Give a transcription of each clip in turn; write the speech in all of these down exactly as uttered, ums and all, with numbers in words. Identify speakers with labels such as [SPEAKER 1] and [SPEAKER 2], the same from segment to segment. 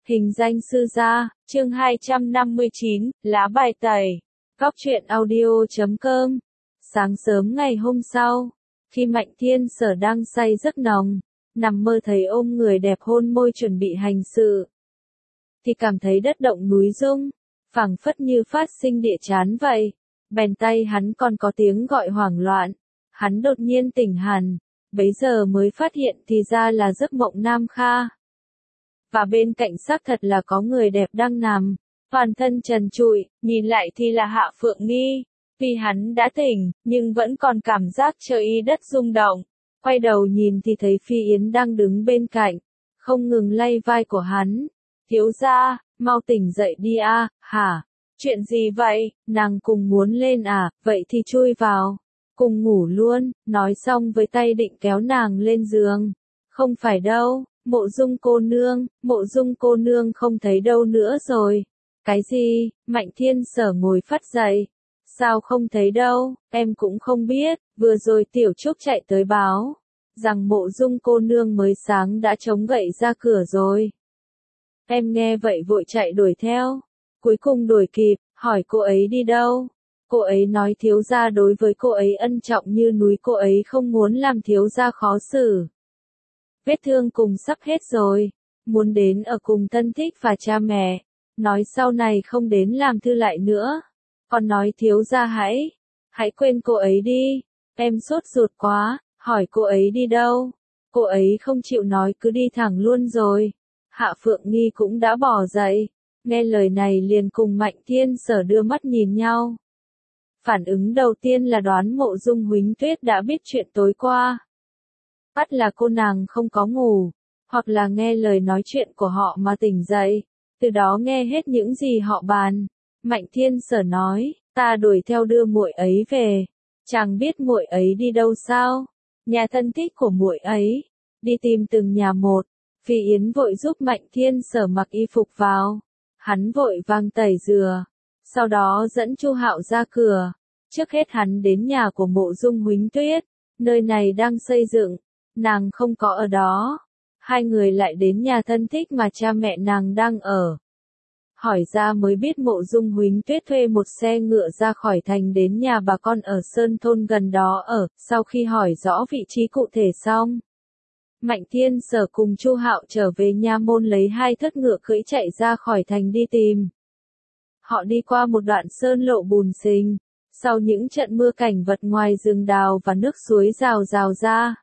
[SPEAKER 1] Hình danh sư gia, chương hai trăm năm mươi chín, lá bài tẩy. Góc truyện audio chấm com. Sáng sớm ngày hôm sau, khi Mạnh Thiên Sở đang say giấc nồng, nằm mơ thấy ôm người đẹp hôn môi chuẩn bị hành sự, thì cảm thấy đất động núi rung, phảng phất như phát sinh địa chán vậy. Bèn tay hắn còn có tiếng gọi hoảng loạn. Hắn đột nhiên tỉnh hẳn, bấy giờ mới phát hiện thì ra là giấc mộng Nam Kha. Và bên cạnh xác thật là có người đẹp đang nằm, toàn thân trần trụi, nhìn lại thì là Hạ Phượng Nghi. Tuy hắn đã tỉnh, nhưng vẫn còn cảm giác trời đất rung động. Quay đầu nhìn thì thấy Phi Yến đang đứng bên cạnh, không ngừng lay vai của hắn. Thiếu gia, mau tỉnh dậy đi a, hả? Chuyện gì vậy? Nàng cùng muốn lên à, vậy thì chui vào, cùng ngủ luôn. Nói xong với tay định kéo nàng lên giường. Không phải đâu, Mộ Dung cô nương, Mộ Dung cô nương không thấy đâu nữa rồi. Cái gì? Mạnh Thiên Sở ngồi phắt dậy. Sao không thấy đâu, em cũng không biết, vừa rồi Tiểu Trúc chạy tới báo rằng Mộ Dung cô nương mới sáng đã chống gậy ra cửa rồi. Em nghe vậy vội chạy đuổi theo, cuối cùng đuổi kịp, hỏi cô ấy đi đâu. Cô ấy nói thiếu gia đối với cô ấy ân trọng như núi, cô ấy không muốn làm thiếu gia khó xử. Vết thương cùng sắp hết rồi, muốn đến ở cùng thân thích và cha mẹ, nói sau này không đến làm thư lại nữa. Còn nói thiếu gia hãy, hãy quên cô ấy đi. Em sốt ruột quá, hỏi cô ấy đi đâu. Cô ấy không chịu nói cứ đi thẳng luôn rồi. Hạ Phượng Nghi cũng đã bỏ dậy, nghe lời này liền cùng Mạnh Thiên Sở đưa mắt nhìn nhau. Phản ứng đầu tiên là đoán Mộ Dung Huỳnh Tuyết đã biết chuyện tối qua. Bắt là cô nàng không có ngủ, hoặc là nghe lời nói chuyện của họ mà tỉnh dậy, từ đó nghe hết những gì họ bàn. Mạnh Thiên Sở nói, ta đuổi theo đưa muội ấy về. Chàng biết muội ấy đi đâu sao? Nhà thân thích của muội ấy. Đi tìm từng nhà một. Phi Yến vội giúp Mạnh Thiên Sở mặc y phục vào. Hắn vội vàng tẩy rửa, sau đó dẫn Chu Hạo ra cửa. Trước hết hắn đến nhà của Mộ Dung Huỳnh Tuyết, nơi này đang xây dựng, nàng không có ở đó. Hai người lại đến nhà thân thích mà cha mẹ nàng đang ở. Hỏi ra mới biết Mộ Dung Huỳnh Tuyết thuê một xe ngựa ra khỏi thành đến nhà bà con ở Sơn Thôn gần đó ở. Sau khi hỏi rõ vị trí cụ thể xong, Mạnh Thiên Sở cùng Chu Hạo trở về nha môn lấy hai thất ngựa cưỡi chạy ra khỏi thành đi tìm. Họ đi qua một đoạn sơn lộ bùn xình, sau những trận mưa cảnh vật ngoài rừng đào và nước suối rào rào ra.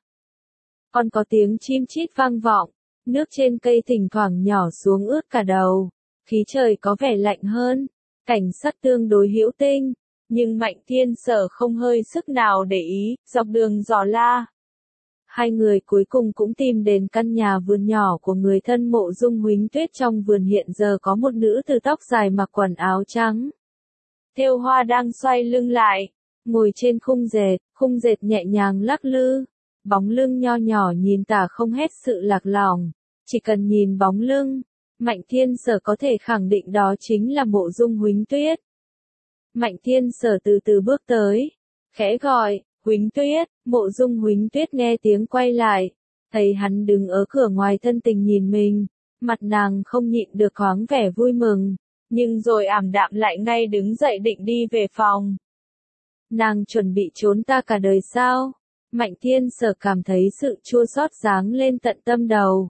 [SPEAKER 1] Còn có tiếng chim chít vang vọng, nước trên cây thỉnh thoảng nhỏ xuống ướt cả đầu, khí trời có vẻ lạnh hơn, cảnh sắc tương đối hữu tinh, nhưng Mạnh Thiên Sở không hơi sức nào để ý, dọc đường dò la. Hai người cuối cùng cũng tìm đến căn nhà vườn nhỏ của người thân Mộ Dung Huỳnh Tuyết. Trong vườn hiện giờ có một nữ tử tóc dài mặc quần áo trắng, thêu hoa đang xoay lưng lại, ngồi trên khung dệt, khung dệt nhẹ nhàng lắc lư. Bóng lưng nho nhỏ nhìn tả không hết sự lạc lòng. Chỉ cần nhìn bóng lưng, Mạnh Thiên Sở có thể khẳng định đó chính là Mộ Dung Huỳnh Tuyết. Mạnh Thiên Sở từ từ bước tới, khẽ gọi, Huỳnh Tuyết. Mộ Dung Huỳnh Tuyết nghe tiếng quay lại, thấy hắn đứng ở cửa ngoài thân tình nhìn mình, mặt nàng không nhịn được thoáng vẻ vui mừng, nhưng rồi ảm đạm lại ngay đứng dậy định đi về phòng. Nàng chuẩn bị trốn ta cả đời sao? Mạnh Thiên Sở cảm thấy sự chua xót giáng lên tận tâm đầu.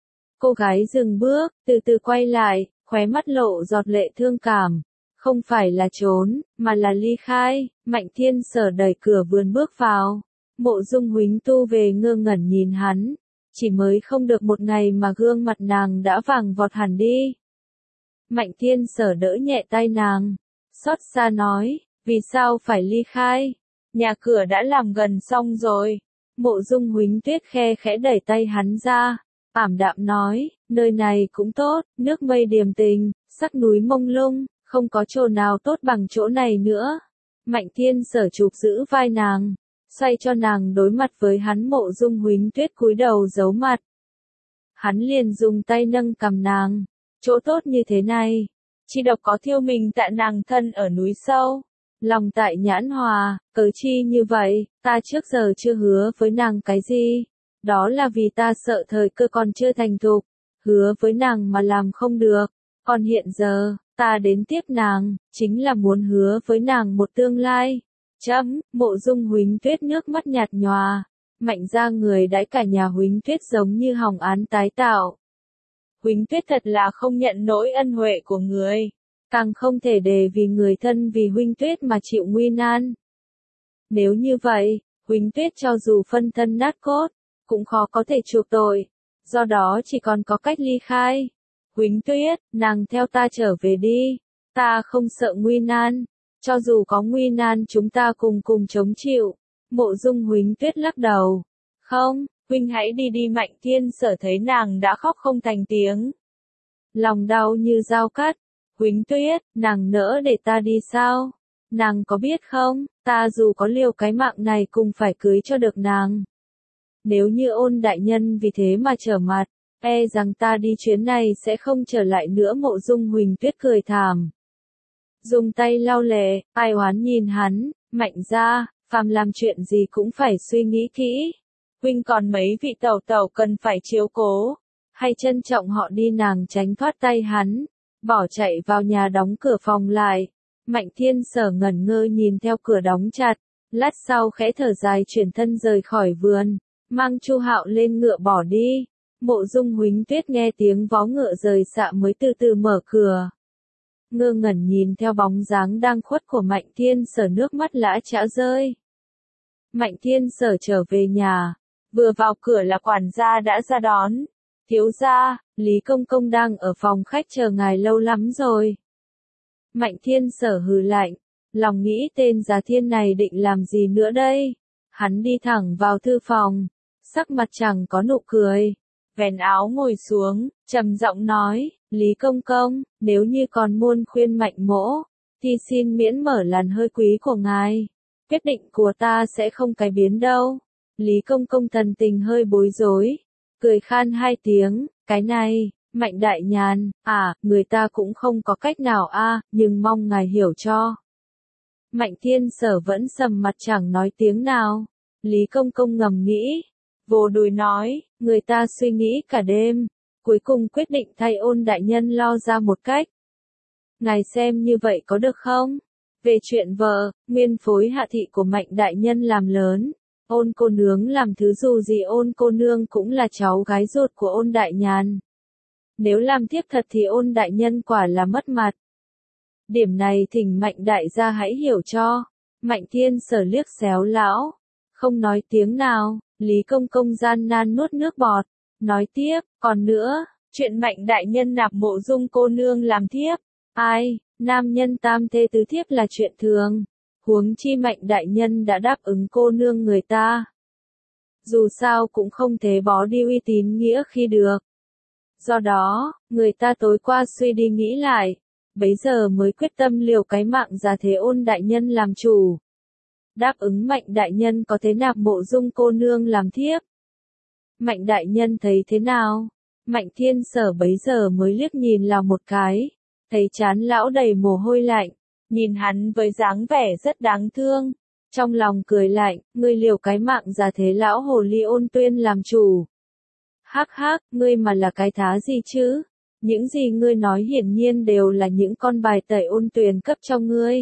[SPEAKER 1] Cô gái dừng bước, từ từ quay lại, khóe mắt lộ giọt lệ thương cảm. Không phải là trốn, mà là ly khai. Mạnh Thiên Sở đẩy cửa vườn bước vào. Mộ Dung Huỳnh Tu về ngơ ngẩn nhìn hắn. Chỉ mới không được một ngày mà gương mặt nàng đã vàng vọt hẳn đi. Mạnh Thiên Sở đỡ nhẹ tay nàng, xót xa nói, vì sao phải ly khai? Nhà cửa đã làm gần xong rồi. Mộ Dung Huỳnh Tuyết khe khẽ đẩy tay hắn ra, ảm đạm nói, nơi này cũng tốt, nước mây điềm tình, sắc núi mông lung, không có chỗ nào tốt bằng chỗ này nữa. Mạnh Thiên Sở chụp giữ vai nàng, xoay cho nàng đối mặt với hắn. Mộ Dung Huỳnh Tuyết cúi đầu giấu mặt. Hắn liền dùng tay nâng cằm nàng, chỗ tốt như thế này, chỉ độc có thiêu mình tại nàng thân ở núi sâu. Lòng tại nhãn hòa, cớ chi như vậy, ta trước giờ chưa hứa với nàng cái gì. Đó là vì ta sợ thời cơ còn chưa thành thục. hứa với nàng mà làm không được, còn hiện giờ, ta đến tiếp nàng, chính là muốn hứa với nàng một tương lai. Chấm, Mộ Dung Huỳnh Tuyết nước mắt nhạt nhòa, Mạnh ra người đãi cả nhà Huỳnh Tuyết giống như hồng án tái tạo. Huỳnh Tuyết thật là không nhận nỗi ân huệ của người, càng không thể để vì người thân vì Huỳnh Tuyết mà chịu nguy nan. Nếu như vậy, Huỳnh Tuyết cho dù phân thân nát cốt, cũng khó có thể chuộc tội, do đó chỉ còn có cách ly khai. Huỳnh Tuyết, nàng theo ta trở về đi, ta không sợ nguy nan, cho dù có nguy nan chúng ta cùng cùng chống chịu. Mộ Dung Huỳnh Tuyết lắc đầu, không, huynh hãy đi đi. Mạnh Thiên Sở thấy nàng đã khóc không thành tiếng, lòng đau như dao cắt. Huỳnh Tuyết, nàng nỡ để ta đi sao? Nàng có biết không, ta dù có liều cái mạng này cũng phải cưới cho được nàng. Nếu như Ôn đại nhân vì thế mà trở mặt, e rằng ta đi chuyến này sẽ không trở lại nữa. Mộ Dung Huỳnh Tuyết cười thảm, dùng tay lau lệ, ai oán nhìn hắn. Mạnh ra, phàm làm chuyện gì cũng phải suy nghĩ kỹ. Huynh còn mấy vị tẩu tẩu cần phải chiếu cố, hay trân trọng họ đi. Nàng tránh thoát tay hắn, bỏ chạy vào nhà đóng cửa phòng lại. Mạnh Thiên Sở ngẩn ngơ nhìn theo cửa đóng chặt, lát sau khẽ thở dài chuyển thân rời khỏi vườn, mang Chu Hạo lên ngựa bỏ đi. Mộ Dung Huỳnh Tuyết nghe tiếng vó ngựa rời xạ mới từ từ mở cửa, ngơ ngẩn nhìn theo bóng dáng đang khuất của Mạnh Thiên Sở, nước mắt lã chã rơi. Mạnh Thiên Sở trở về nhà, vừa vào cửa là quản gia đã ra đón. Thiếu gia, Lý Công Công đang ở phòng khách chờ ngài lâu lắm rồi. Mạnh Thiên Sở hừ lạnh, lòng nghĩ tên Già Thiên này định làm gì nữa đây. Hắn đi thẳng vào thư phòng, sắc mặt chẳng có nụ cười, vén áo ngồi xuống, trầm giọng nói, Lý Công Công, nếu như còn muốn khuyên Mạnh mỗ, thì xin miễn mở làn hơi quý của ngài. Quyết định của ta sẽ không cải biến đâu. Lý Công Công thần tình hơi bối rối, cười khan hai tiếng, cái này, Mạnh đại nhàn, à, người ta cũng không có cách nào a, nhưng mong ngài hiểu cho. Mạnh Thiên Sở vẫn sầm mặt chẳng nói tiếng nào. Lý Công Công ngầm nghĩ, vồ đùi nói, người ta suy nghĩ cả đêm, cuối cùng quyết định thay Ôn đại nhân lo ra một cách. Ngài xem như vậy có được không? Về chuyện vợ, nguyên phối hạ thị của Mạnh đại nhân làm lớn, Ôn cô nương làm thứ dù gì Ôn cô nương cũng là cháu gái ruột của Ôn đại nhàn. Nếu làm tiếp thật thì Ôn đại nhân quả là mất mặt. Điểm này thỉnh Mạnh đại gia hãy hiểu cho. Mạnh Thiên Sở liếc xéo lão, không nói tiếng nào. Lý Công Công gian nan nuốt nước bọt, nói tiếp, còn nữa, chuyện Mạnh đại nhân nạp Mộ Dung cô nương làm thiếp, ai, nam nhân tam thê tứ thiếp là chuyện thường, huống chi Mạnh đại nhân đã đáp ứng cô nương người ta. Dù sao cũng không thể bỏ đi uy tín nghĩa khi được. Do đó, người ta tối qua suy đi nghĩ lại, bấy giờ mới quyết tâm liều cái mạng ra thế Ôn đại nhân làm chủ. Đáp ứng Mạnh đại nhân có thể nạp Mộ Dung cô nương làm thiếp. Mạnh đại nhân thấy thế nào? Mạnh Thiên Sở bấy giờ mới liếc nhìn là một cái, thấy trán lão đầy mồ hôi lạnh, nhìn hắn với dáng vẻ rất đáng thương, trong lòng cười lạnh, ngươi liều cái mạng ra thế lão hồ ly Ôn Tuyên làm chủ. Hắc hắc, ngươi mà là cái thá gì chứ? Những gì ngươi nói hiển nhiên đều là những con bài tẩy Ôn Tuyền cấp cho ngươi.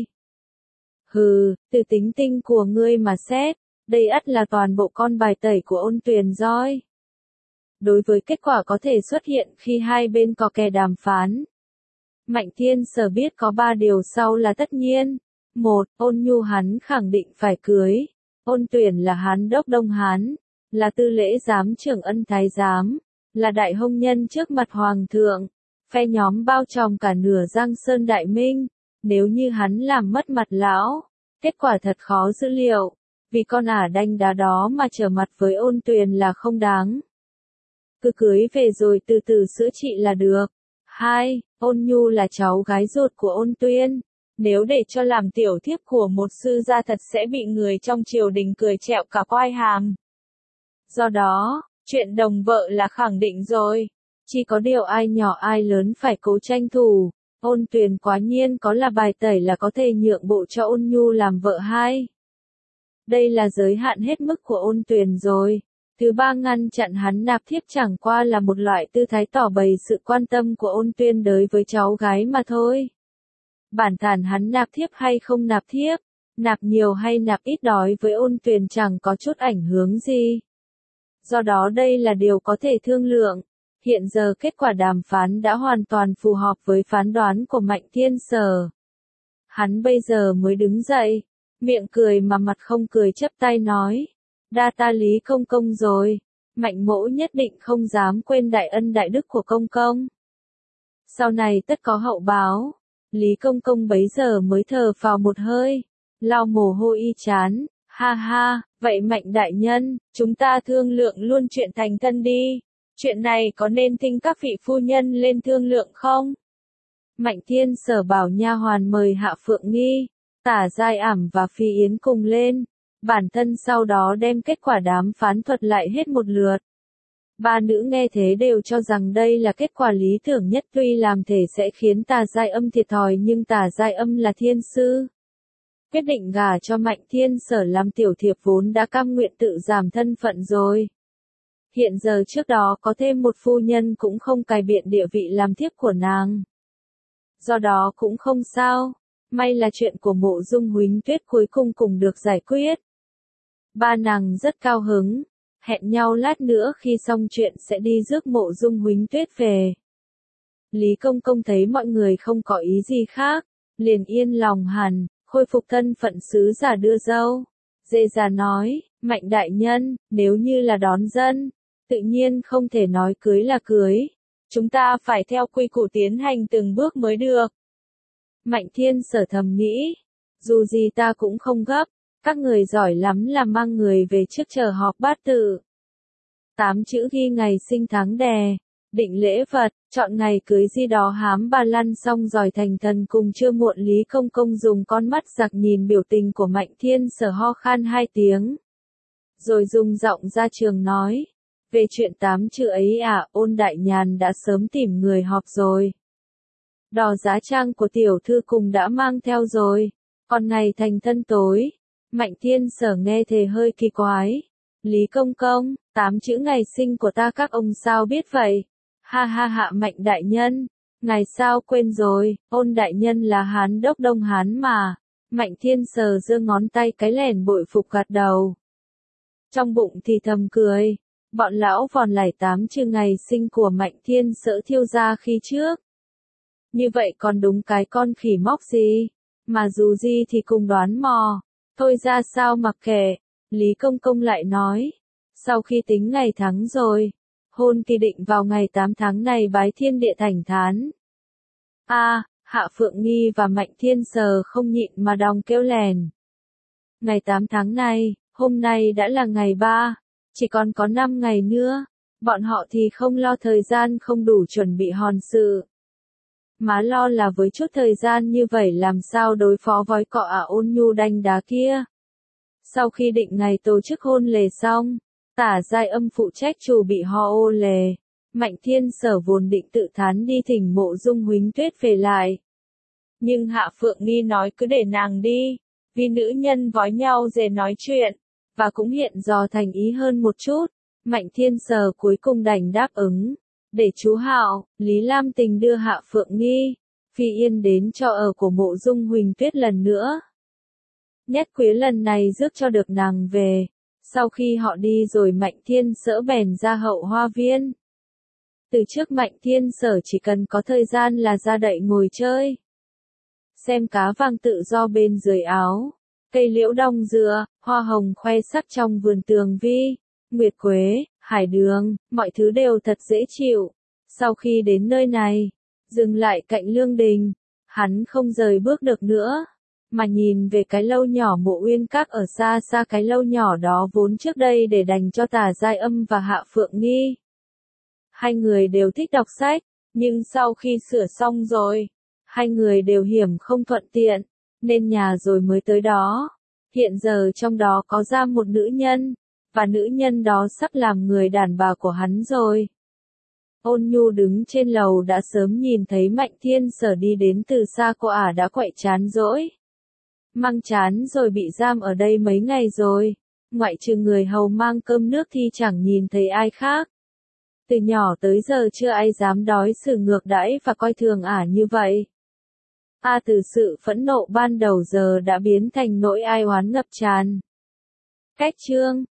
[SPEAKER 1] Hừ, từ tính tinh của ngươi mà xét, đây ắt là toàn bộ con bài tẩy của Ôn Tuyền rồi. Đối với kết quả có thể xuất hiện khi hai bên có kẻ đàm phán, Mạnh Thiên Sở biết có ba điều sau là tất nhiên. Một, Ôn Nhu hắn khẳng định phải cưới. Ôn Tuyền là Hán đốc Đông Hán, là tư lễ giám trưởng ân thái giám, là đại hôn nhân trước mặt hoàng thượng, phe nhóm bao trùm cả nửa Giang Sơn Đại Minh. Nếu như hắn làm mất mặt lão, kết quả thật khó dữ liệu, vì con ả đanh đá đó mà trở mặt với Ôn Tuyền là không đáng. Cứ cưới về rồi từ từ sữa trị là được. Hai, Ôn Nhu là cháu gái ruột của Ôn Tuyên, nếu để cho làm tiểu thiếp của một sư gia thật sẽ bị người trong triều đình cười trẹo cả quai hàm. Do đó, chuyện đồng vợ là khẳng định rồi, chỉ có điều ai nhỏ ai lớn phải cố tranh thủ. Ôn Tuyền quá nhiên có là bài tẩy là có thể nhượng bộ cho Ôn Nhu làm vợ hai. Đây là giới hạn hết mức của Ôn Tuyền rồi. Thứ ba, ngăn chặn hắn nạp thiếp chẳng qua là một loại tư thái tỏ bày sự quan tâm của Ôn Tuyên đối với cháu gái mà thôi. Bản thản hắn nạp thiếp hay không nạp thiếp, nạp nhiều hay nạp ít đối với Ôn Tuyền chẳng có chút ảnh hưởng gì. Do đó đây là điều có thể thương lượng. Hiện giờ kết quả đàm phán đã hoàn toàn phù hợp với phán đoán của Mạnh Thiên Sở. Hắn bây giờ mới đứng dậy, miệng cười mà mặt không cười chắp tay nói. Đa ta Lý Công Công rồi, Mạnh mỗ nhất định không dám quên đại ân đại đức của Công Công. Sau này tất có hậu báo. Lý Công Công bấy giờ mới thở phào một hơi, lau mồ hôi y chán, ha ha, vậy Mạnh đại nhân, chúng ta thương lượng luôn chuyện thành thân đi, chuyện này có nên thỉnh các vị phu nhân lên thương lượng không? Mạnh Thiên Sở bảo nha hoàn mời Hạ Phượng Nghi, Tả Giai Ảm và Phi Yến cùng lên, bản thân sau đó đem kết quả đàm phán thuật lại hết một lượt. Ba nữ nghe thế đều cho rằng đây là kết quả lý tưởng nhất, tuy làm thể sẽ khiến Tà Giai Âm thiệt thòi nhưng Tà Giai Âm là thiên sư. Quyết định gả cho Mạnh Thiên Sở làm tiểu thiệp vốn đã cam nguyện tự giảm thân phận rồi. Hiện giờ trước đó có thêm một phu nhân cũng không cài biện địa vị làm thiếp của nàng. Do đó cũng không sao, may là chuyện của Mộ Dung Huỳnh Tuyết cuối cùng cùng được giải quyết. Ba nàng rất cao hứng. Hẹn nhau lát nữa khi xong chuyện sẽ đi rước Mộ Dung Huỳnh Tuyết về. Lý Công Công thấy mọi người không có ý gì khác, liền yên lòng hẳn, khôi phục thân phận sứ giả đưa dâu. Dê già nói, Mạnh đại nhân, nếu như là đón dân, tự nhiên không thể nói cưới là cưới. Chúng ta phải theo quy củ tiến hành từng bước mới được. Mạnh Thiên Sở thầm nghĩ, dù gì ta cũng không gấp. Các người giỏi lắm là mang người về trước chờ họp bát tự. Tám chữ ghi ngày sinh tháng đẻ, định lễ vật, chọn ngày cưới gì đó hám bà lăn xong rồi thành thần cùng chưa muộn. Lý Công Công dùng con mắt giặc nhìn biểu tình của Mạnh Thiên Sở ho khan hai tiếng. Rồi dùng giọng ra trường nói, về chuyện tám chữ ấy à, Ôn đại nhàn đã sớm tìm người họp rồi. Đò giá trang của tiểu thư cùng đã mang theo rồi, còn ngày thành thân tối. Mạnh Thiên Sở nghe thề hơi kỳ quái. Lý Công Công, tám chữ ngày sinh của ta các ông sao biết vậy? Ha ha hạ Mạnh đại nhân, ngài sao quên rồi, Ôn đại nhân là Hán đốc Đông Hán mà. Mạnh Thiên Sở giơ ngón tay cái lẻn bội phục gật đầu. Trong bụng thì thầm cười, bọn lão vòn lải tám chữ ngày sinh của Mạnh Thiên Sở thiêu ra khi trước. Như vậy còn đúng cái con khỉ móc gì, mà dù gì thì cùng đoán mò. Thôi ra sao mặc kệ, Lý Công Công lại nói, sau khi tính ngày tháng rồi, hôn kỳ định vào ngày tám tháng này bái thiên địa thảnh thán. A, à, Hạ Phượng Nghi và Mạnh Thiên Sở không nhịn mà đong kêu lèn. Ngày tám tháng này, hôm nay đã là ngày ba, chỉ còn có năm ngày nữa, bọn họ thì không lo thời gian không đủ chuẩn bị hôn sự. Má lo là với chút thời gian như vậy làm sao đối phó với cọ ả Ôn Nhu đanh đá kia. Sau khi định ngày tổ chức hôn lễ xong, Tả Giai Âm phụ trách chủ bị ho ô lề. Mạnh Thiên Sở vốn định tự thán đi thỉnh Mộ Dung Huỳnh Tuyết về lại. Nhưng Hạ Phượng Nghi nói cứ để nàng đi, vì nữ nhân vói nhau dễ nói chuyện, và cũng hiện dò thành ý hơn một chút. Mạnh Thiên Sở cuối cùng đành đáp ứng. Để chú Hạo, Lý Lam Tình đưa Hạ Phượng Nghi, Phi Yên đến cho ở của Mộ Dung Huỳnh Tuyết lần nữa. Nhất Quế lần này rước cho được nàng về. Sau khi họ đi rồi Mạnh Thiên Sở bèn ra hậu hoa viên. Từ trước Mạnh Thiên Sở chỉ cần có thời gian là ra đậy ngồi chơi. Xem cá vàng tự do bên dưới áo, cây liễu đong dừa, hoa hồng khoe sắc trong vườn tường vi, nguyệt quế, hải đường, mọi thứ đều thật dễ chịu. Sau khi đến nơi này, dừng lại cạnh lương đình, hắn không rời bước được nữa, mà nhìn về cái lâu nhỏ Mộ Uyên Các ở xa xa. Cái lâu nhỏ đó vốn trước đây để dành cho Tả Giai Âm và Hạ Phượng Nghi. Hai người đều thích đọc sách, nhưng sau khi sửa xong rồi, hai người đều hiểm không thuận tiện, nên nhà rồi mới tới đó. Hiện giờ trong đó có ra một nữ nhân, và nữ nhân đó sắp làm người đàn bà của hắn rồi. Ôn Nhu đứng trên lầu đã sớm nhìn thấy Mạnh Thiên Sở đi đến từ xa, cô ả đã quậy chán rỗi. Mang chán rồi bị giam ở đây mấy ngày rồi, ngoại trừ người hầu mang cơm nước thì chẳng nhìn thấy ai khác. Từ nhỏ tới giờ chưa ai dám đối xử ngược đãi và coi thường ả như vậy. A từ sự phẫn nộ ban đầu giờ đã biến thành nỗi ai oán ngập tràn. Cách chương